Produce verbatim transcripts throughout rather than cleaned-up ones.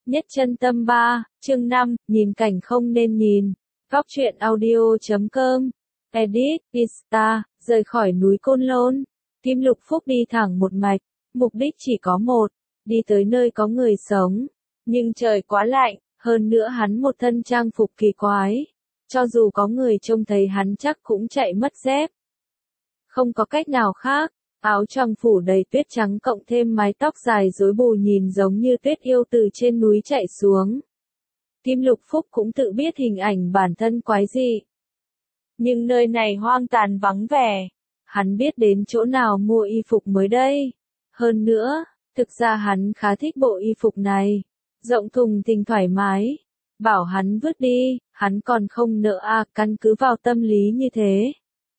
Nhất chân tâm ba, chương năm, nhìn cảnh không nên nhìn. Góc truyện audio chấm com. Edit, Insta, rời khỏi núi Côn Lôn. Kim Lục Phúc đi thẳng một mạch, mục đích chỉ có một, đi tới nơi có người sống. Nhưng trời quá lạnh, hơn nữa hắn một thân trang phục kỳ quái. Cho dù có người trông thấy hắn chắc cũng chạy mất dép. Không có cách nào khác. Áo choàng phủ đầy tuyết trắng cộng thêm mái tóc dài rối bù nhìn giống như tuyết yêu từ trên núi chạy xuống. Kim Lục Phúc cũng tự biết hình ảnh bản thân quái dị. Nhưng nơi này hoang tàn vắng vẻ. Hắn biết đến chỗ nào mua y phục mới đây. Hơn nữa, thực ra hắn khá thích bộ y phục này. Rộng thùng thình thoải mái. Bảo hắn vứt đi, hắn còn không nỡ à, căn cứ vào tâm lý như thế.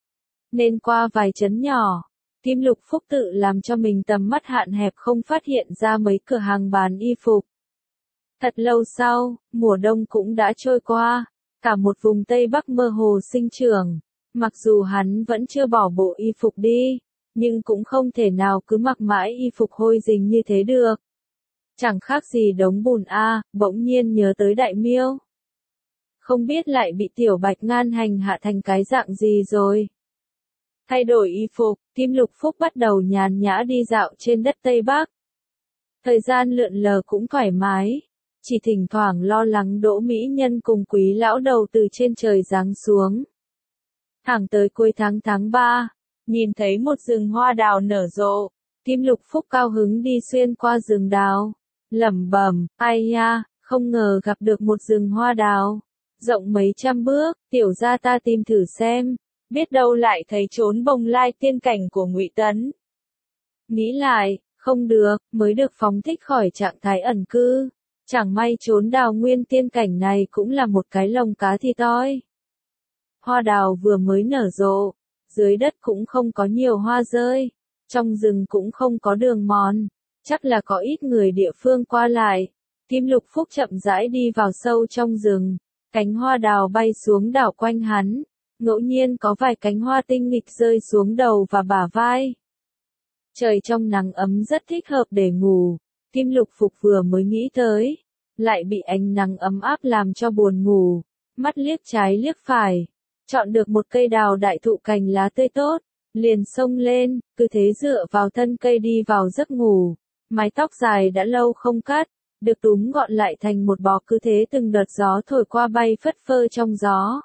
Nên qua vài trấn nhỏ. Kim Lục Phúc tự làm cho mình tầm mắt hạn hẹp không phát hiện ra mấy cửa hàng bán y phục. Thật lâu sau, mùa đông cũng đã trôi qua, cả một vùng Tây Bắc mơ hồ sinh trưởng. Mặc dù hắn vẫn chưa bỏ bộ y phục đi, nhưng cũng không thể nào cứ mặc mãi y phục hôi rình như thế được. Chẳng khác gì đống bùn a, bỗng nhiên nhớ tới Đại Miêu. Không biết lại bị Tiểu Bạch Ngan hành hạ thành cái dạng gì rồi. Thay đổi y phục, Kim Lục Phúc bắt đầu nhàn nhã đi dạo trên đất Tây Bắc. Thời gian lượn lờ cũng thoải mái, chỉ thỉnh thoảng lo lắng Đỗ Mỹ Nhân cùng Quý lão đầu từ trên trời giáng xuống. Thẳng tới cuối tháng tháng ba, nhìn thấy một rừng hoa đào nở rộ, Kim Lục Phúc cao hứng đi xuyên qua rừng đào, lẩm bẩm, ai nha, không ngờ gặp được một rừng hoa đào, rộng mấy trăm bước, tiểu gia ta tìm thử xem. Biết đâu lại thấy trốn bồng lai tiên cảnh của Ngụy Tấn. Nghĩ lại, không được, mới được phóng thích khỏi trạng thái ẩn cư. Chẳng may trốn đào nguyên tiên cảnh này cũng là một cái lồng cá thì toi. Hoa đào vừa mới nở rộ, dưới đất cũng không có nhiều hoa rơi, trong rừng cũng không có đường mòn, chắc là có ít người địa phương qua lại. Kim Lục Phúc chậm rãi đi vào sâu trong rừng, cánh hoa đào bay xuống đảo quanh hắn. Ngẫu nhiên có vài cánh hoa tinh nghịch rơi xuống đầu và bả vai. Trời trong nắng ấm rất thích hợp để ngủ. Kim Lục Phúc vừa mới nghĩ tới, lại bị ánh nắng ấm áp làm cho buồn ngủ. Mắt liếc trái liếc phải, chọn được một cây đào đại thụ cành lá tươi tốt, liền xông lên, cứ thế dựa vào thân cây đi vào giấc ngủ. Mái tóc dài đã lâu không cắt, được túm gọn lại thành một bó, cứ thế từng đợt gió thổi qua bay phất phơ trong gió.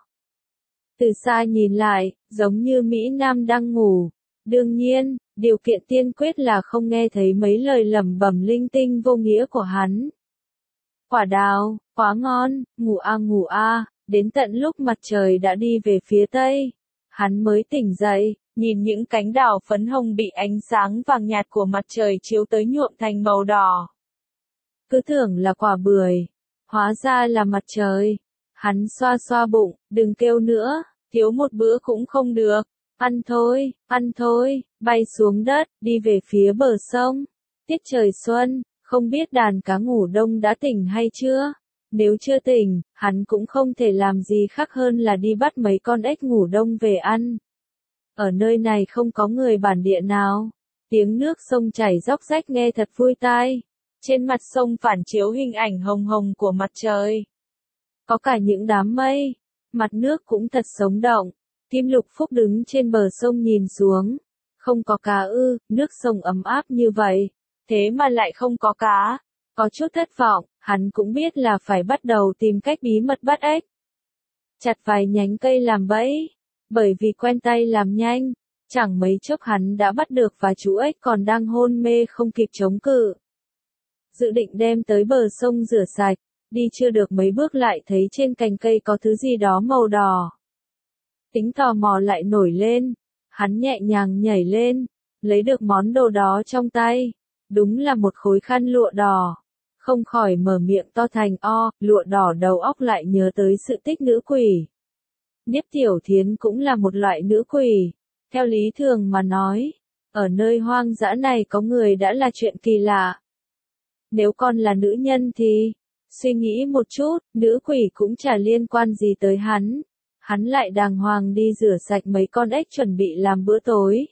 Từ xa nhìn lại, giống như Mỹ Nam đang ngủ. Đương nhiên, điều kiện tiên quyết là không nghe thấy mấy lời lẩm bẩm linh tinh vô nghĩa của hắn. Quả đào, quá ngon, ngủ a ngủ a, đến tận lúc mặt trời đã đi về phía tây. Hắn mới tỉnh dậy, nhìn những cánh đào phấn hồng bị ánh sáng vàng nhạt của mặt trời chiếu tới nhuộm thành màu đỏ. Cứ tưởng là quả bưởi, hóa ra là mặt trời. Hắn xoa xoa bụng, đừng kêu nữa, thiếu một bữa cũng không được. Ăn thôi, ăn thôi, bay xuống đất, đi về phía bờ sông. Tiết trời xuân, không biết đàn cá ngủ đông đã tỉnh hay chưa? Nếu chưa tỉnh, hắn cũng không thể làm gì khác hơn là đi bắt mấy con ếch ngủ đông về ăn. Ở nơi này không có người bản địa nào. Tiếng nước sông chảy róc rách nghe thật vui tai. Trên mặt sông phản chiếu hình ảnh hồng hồng của mặt trời. Có cả những đám mây, mặt nước cũng thật sống động. Kim Lục Phúc đứng trên bờ sông nhìn xuống. Không có cá ư, nước sông ấm áp như vậy. Thế mà lại không có cá. Có chút thất vọng, hắn cũng biết là phải bắt đầu tìm cách bí mật bắt ếch. Chặt vài nhánh cây làm bẫy. Bởi vì quen tay làm nhanh, chẳng mấy chốc hắn đã bắt được vài chú ếch còn đang hôn mê không kịp chống cự. Dự định đem tới bờ sông rửa sạch. Đi chưa được mấy bước lại thấy trên cành cây có thứ gì đó màu đỏ. Tính tò mò lại nổi lên. Hắn nhẹ nhàng nhảy lên, lấy được món đồ đó trong tay. Đúng là một khối khăn lụa đỏ. Không khỏi mở miệng to thành o, lụa đỏ đầu óc lại nhớ tới sự tích nữ quỷ. Niếp Tiểu Thiến cũng là một loại nữ quỷ. Theo lý thường mà nói, ở nơi hoang dã này có người đã là chuyện kỳ lạ. Nếu con là nữ nhân thì... Suy nghĩ một chút, nữ quỷ cũng chả liên quan gì tới hắn. Hắn lại đàng hoàng đi rửa sạch mấy con ếch chuẩn bị làm bữa tối.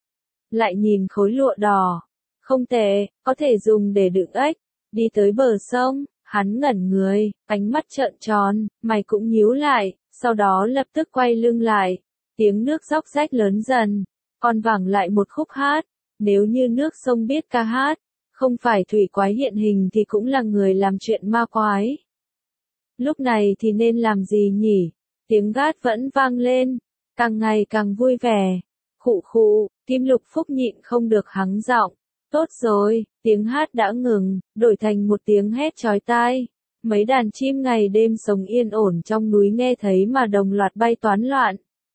Lại nhìn khối lụa đỏ. Không tệ, có thể dùng để đựng ếch. Đi tới bờ sông, Hắn ngẩn người, ánh mắt trợn tròn, mày cũng nhíu lại, sau đó lập tức quay lưng lại. Tiếng nước róc rách lớn dần, còn vẳng lại một khúc hát. Nếu như nước sông biết ca hát, không phải thủy quái hiện hình thì cũng là người làm chuyện ma quái. Lúc này thì nên làm gì nhỉ? Tiếng gát vẫn vang lên, càng ngày càng vui vẻ. Khụ khụ, Kim Lục Phúc nhịn không được hắng giọng. Tốt rồi, tiếng hát đã ngừng, đổi thành một tiếng hét chói tai. Mấy đàn chim ngày đêm sống yên ổn trong núi nghe thấy mà đồng loạt bay toán loạn.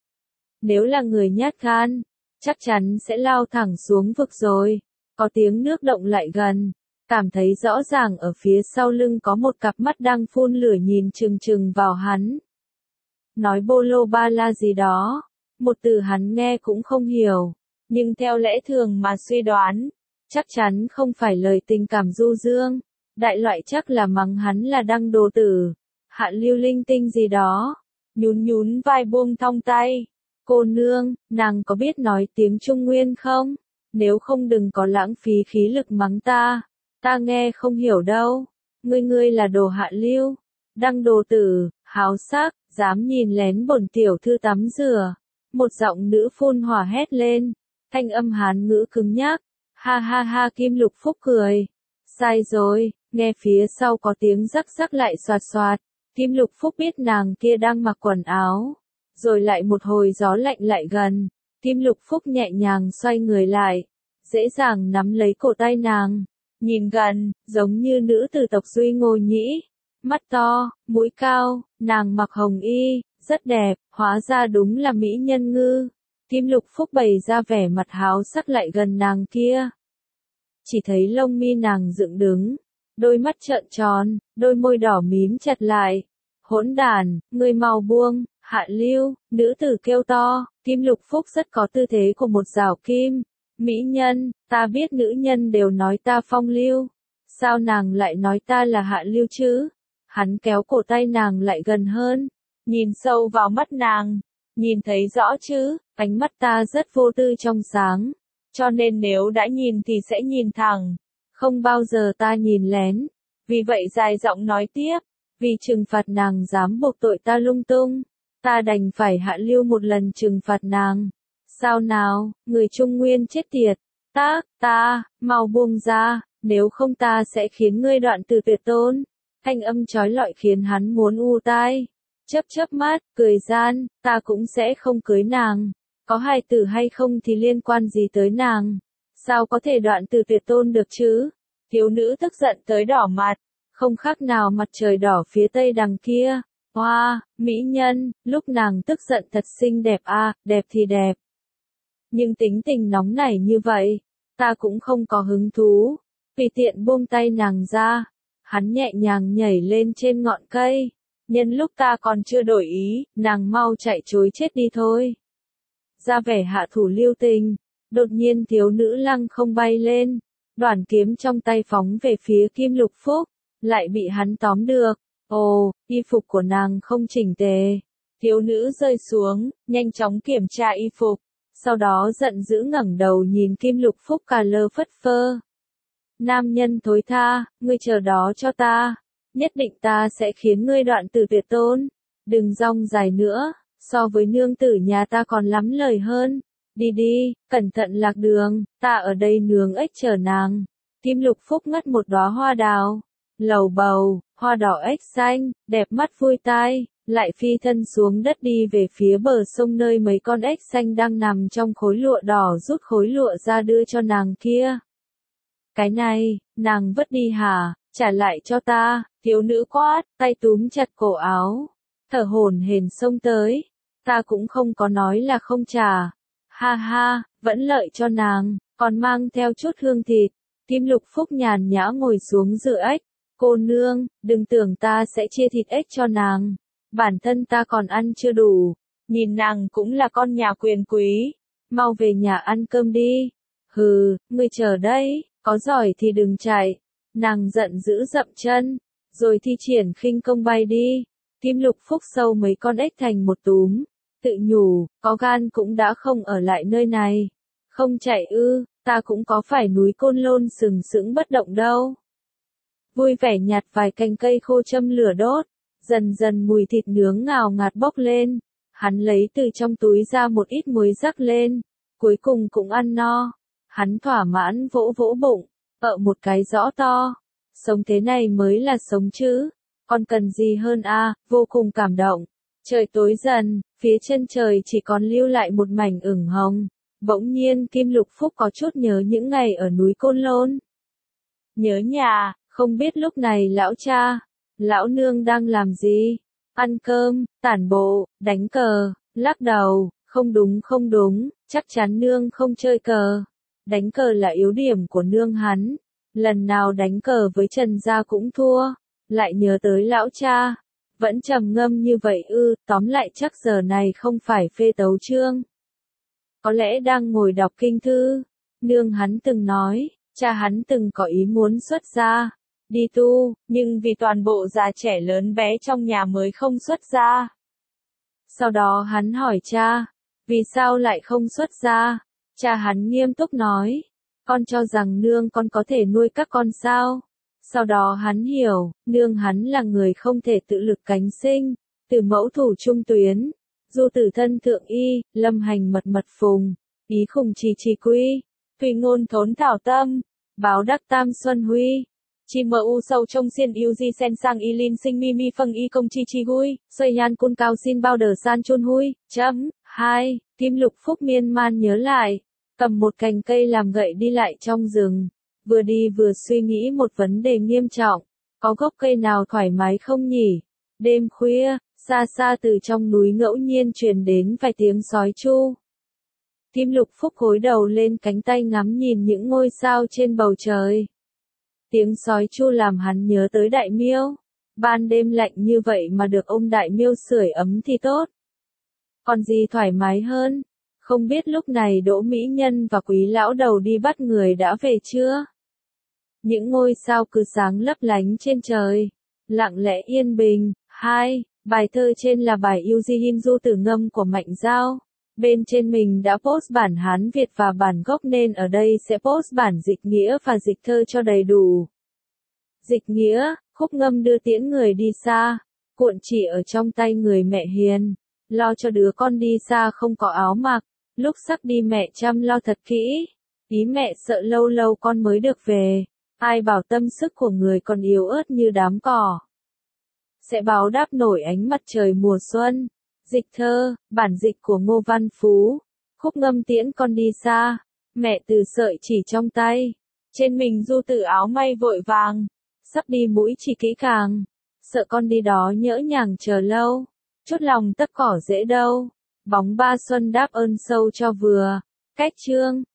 Nếu là người nhát gan, chắc chắn sẽ lao thẳng xuống vực rồi. Có tiếng nước động lại gần, cảm thấy rõ ràng ở phía sau lưng có một cặp mắt đang phun lửa nhìn chừng chừng vào hắn. Nói bô lô ba la gì đó, một từ hắn nghe cũng không hiểu, nhưng theo lẽ thường mà suy đoán, chắc chắn không phải lời tình cảm du dương, đại loại chắc là mắng hắn là đăng đồ tử, hạ lưu linh tinh gì đó, nhún nhún vai buông thong tay. Cô nương, nàng có biết nói tiếng Trung Nguyên không? Nếu không đừng có lãng phí khí lực mắng ta, ta nghe không hiểu đâu. Ngươi ngươi là đồ hạ lưu, đăng đồ tử, háo sắc, dám nhìn lén bổn tiểu thư tắm rửa. Một giọng nữ phun hỏa hét lên, thanh âm Hán ngữ cứng nhắc. Ha ha ha, Kim Lục Phúc cười. Sai rồi, nghe phía sau có tiếng rắc rắc lại xoạt xoạt. Kim Lục Phúc biết nàng kia đang mặc quần áo. Rồi lại một hồi gió lạnh lại gần. Kim Lục Phúc nhẹ nhàng xoay người lại, dễ dàng nắm lấy cổ tay nàng. Nhìn gần, giống như nữ từ tộc Duy Ngô Nhĩ. Mắt to, mũi cao, nàng mặc hồng y, rất đẹp, hóa ra đúng là mỹ nhân ngư. Kim Lục Phúc bày ra vẻ mặt háo sắc lại gần nàng kia. Chỉ thấy lông mi nàng dựng đứng, đôi mắt trợn tròn, đôi môi đỏ mím chặt lại. Hỗn đàn, ngươi mau buông, Hạ Lưu, nữ tử kêu to. Kim Lục Phúc rất có tư thế của một rào kim. Mỹ nhân, ta biết nữ nhân đều nói ta phong lưu. Sao nàng lại nói ta là Hạ Lưu chứ? Hắn kéo cổ tay nàng lại gần hơn, nhìn sâu vào mắt nàng, nhìn thấy rõ chứ, ánh mắt ta rất vô tư trong sáng, cho nên nếu đã nhìn thì sẽ nhìn thẳng, không bao giờ ta nhìn lén. Vì vậy dài giọng nói tiếp, vì trừng phạt nàng dám buộc tội ta lung tung, ta đành phải hạ lưu một lần trừng phạt nàng. Sao nào, người Trung Nguyên chết tiệt, ta, ta, mau buông ra, nếu không ta sẽ khiến ngươi đoạn từ tuyệt tôn. Thanh âm chói lọi khiến hắn muốn u tai. Chớp chớp mắt, cười gian, ta cũng sẽ không cưới nàng. Có hài tử hay không thì liên quan gì tới nàng? Sao có thể đoạn từ tuyệt tôn được chứ? Thiếu nữ tức giận tới đỏ mặt, không khác nào mặt trời đỏ phía tây đằng kia. Hoa, wow, mỹ nhân, lúc nàng tức giận thật xinh đẹp a, à, đẹp thì đẹp. Nhưng tính tình nóng nảy như vậy, ta cũng không có hứng thú. Vì tiện buông tay nàng ra. Hắn nhẹ nhàng nhảy lên trên ngọn cây. Nhân lúc ta còn chưa đổi ý, nàng mau chạy chối chết đi thôi. Ra vẻ hạ thủ lưu tình, đột nhiên thiếu nữ lăng không bay lên. Đoản kiếm trong tay phóng về phía Kim Lục Phúc, lại bị hắn tóm được. Ồ, y phục của nàng không chỉnh tề. Thiếu nữ rơi xuống, nhanh chóng kiểm tra y phục. Sau đó giận dữ ngẩng đầu nhìn Kim Lục Phúc cà lơ phất phơ. Nam nhân thối tha, ngươi chờ đó cho ta, nhất định ta sẽ khiến ngươi đoạn từ tuyệt tôn. Đừng rong dài nữa, so với nương tử nhà ta còn lắm lời hơn. Đi đi, cẩn thận lạc đường, ta ở đây nướng ếch chờ nàng. Kim Lục Phúc ngắt một đóa hoa đào, lầu bầu, hoa đỏ ếch xanh, đẹp mắt vui tai, lại phi thân xuống đất đi về phía bờ sông nơi mấy con ếch xanh đang nằm trong khối lụa đỏ, rút khối lụa ra đưa cho nàng kia. Cái này, nàng vứt đi hả, trả lại cho ta. Thiếu nữ quát, tay túm chặt cổ áo, thở hổn hển xông tới. Ta cũng không có nói là không trả. Ha ha, vẫn lợi cho nàng, còn mang theo chút hương thịt. Kim Lục Phúc nhàn nhã ngồi xuống giữa ếch. Cô nương, đừng tưởng ta sẽ chia thịt ếch cho nàng. Bản thân ta còn ăn chưa đủ. Nhìn nàng cũng là con nhà quyền quý. Mau về nhà ăn cơm đi. Hừ, ngươi chờ đây, có giỏi thì đừng chạy. Nàng giận dữ dậm chân, rồi thi triển khinh công bay đi. Kim Lục Phúc sâu mấy con ếch thành một túm, tự nhủ, có gan cũng đã không ở lại nơi này. Không chạy ư, ta cũng có phải núi Côn Lôn sừng sững bất động đâu. vui vẻ nhặt vài cành cây khô châm lửa đốt, dần dần mùi thịt nướng ngào ngạt bốc lên, hắn lấy từ trong túi ra một ít muối rắc lên, cuối cùng cũng ăn no, hắn thỏa mãn vỗ vỗ bụng, ợ một cái rõ to, sống thế này mới là sống chứ, còn cần gì hơn a, vô cùng cảm động. Trời tối dần, phía chân trời chỉ còn lưu lại một mảnh ửng hồng. Bỗng nhiên Kim Lục Phúc có chút nhớ những ngày ở núi Côn Lôn. Nhớ nhà, không biết lúc này lão cha, lão nương đang làm gì? Ăn cơm, tản bộ, đánh cờ, lắc đầu, không đúng không đúng, chắc chắn nương không chơi cờ. Đánh cờ là yếu điểm của nương hắn. Lần nào đánh cờ với Trần gia cũng thua, lại nhớ tới lão cha. Vẫn trầm ngâm như vậy ư, tóm lại chắc giờ này không phải phê tấu chương. Có lẽ đang ngồi đọc kinh thư. Nương hắn từng nói, cha hắn từng có ý muốn xuất gia, đi tu, nhưng vì toàn bộ già trẻ lớn bé trong nhà mới không xuất gia. Sau đó hắn hỏi cha, vì sao lại không xuất gia? Cha hắn nghiêm túc nói, con cho rằng nương con có thể nuôi các con sao? Sau đó hắn hiểu, nương hắn là người không thể tự lực cánh sinh, từ mẫu thủ trung tuyến, du tử thân thượng y, lâm hành mật mật phùng, ý khùng trì trì quy, tùy ngôn thốn thảo tâm, báo đắc tam xuân huy. Chi mơ u sâu trong xiên yêu di sen sang y linh sinh mi mi phân y công chi chi hui, xoay nhan cun cao xin bao đờ san chun hui, chấm, hai, Kim Lục Phúc miên man nhớ lại, cầm một cành cây làm gậy đi lại trong rừng, vừa đi vừa suy nghĩ một vấn đề nghiêm trọng, có gốc cây nào thoải mái không nhỉ? Đêm khuya, xa xa từ trong núi ngẫu nhiên truyền đến vài tiếng sói chu. Kim Lục Phúc gối đầu lên cánh tay ngắm nhìn những ngôi sao trên bầu trời. Tiếng sói chu làm hắn nhớ tới Đại Miêu. Ban đêm lạnh như vậy mà được ông Đại Miêu sưởi ấm thì tốt. Còn gì thoải mái hơn? Không biết lúc này Đỗ Mỹ Nhân và Quý Lão Đầu đi bắt người đã về chưa? Những ngôi sao cứ sáng lấp lánh trên trời. Lặng lẽ yên bình. Hai, bài thơ trên là bài Yêu Di Hin Du Tử Ngâm của Mạnh Giao. Bên trên mình đã post bản Hán Việt và bản gốc nên ở đây sẽ post bản dịch nghĩa và dịch thơ cho đầy đủ. Dịch nghĩa, khúc ngâm đưa tiễn người đi xa, cuộn chỉ ở trong tay người mẹ hiền, lo cho đứa con đi xa không có áo mặc, lúc sắp đi mẹ chăm lo thật kỹ, ý mẹ sợ lâu lâu con mới được về, ai bảo tâm sức của người còn yếu ớt như đám cỏ. Sẽ báo đáp nổi ánh mặt trời mùa xuân. Dịch thơ, bản dịch của Ngô Văn Phú, khúc ngâm tiễn con đi xa, mẹ từ sợi chỉ trong tay, trên mình du tử áo may vội vàng, sắp đi mũi chỉ kỹ càng, sợ con đi đó nhỡ nhàng chờ lâu, chút lòng tất cỏ dễ đâu, bóng ba xuân đáp ơn sâu cho vừa, cách chương.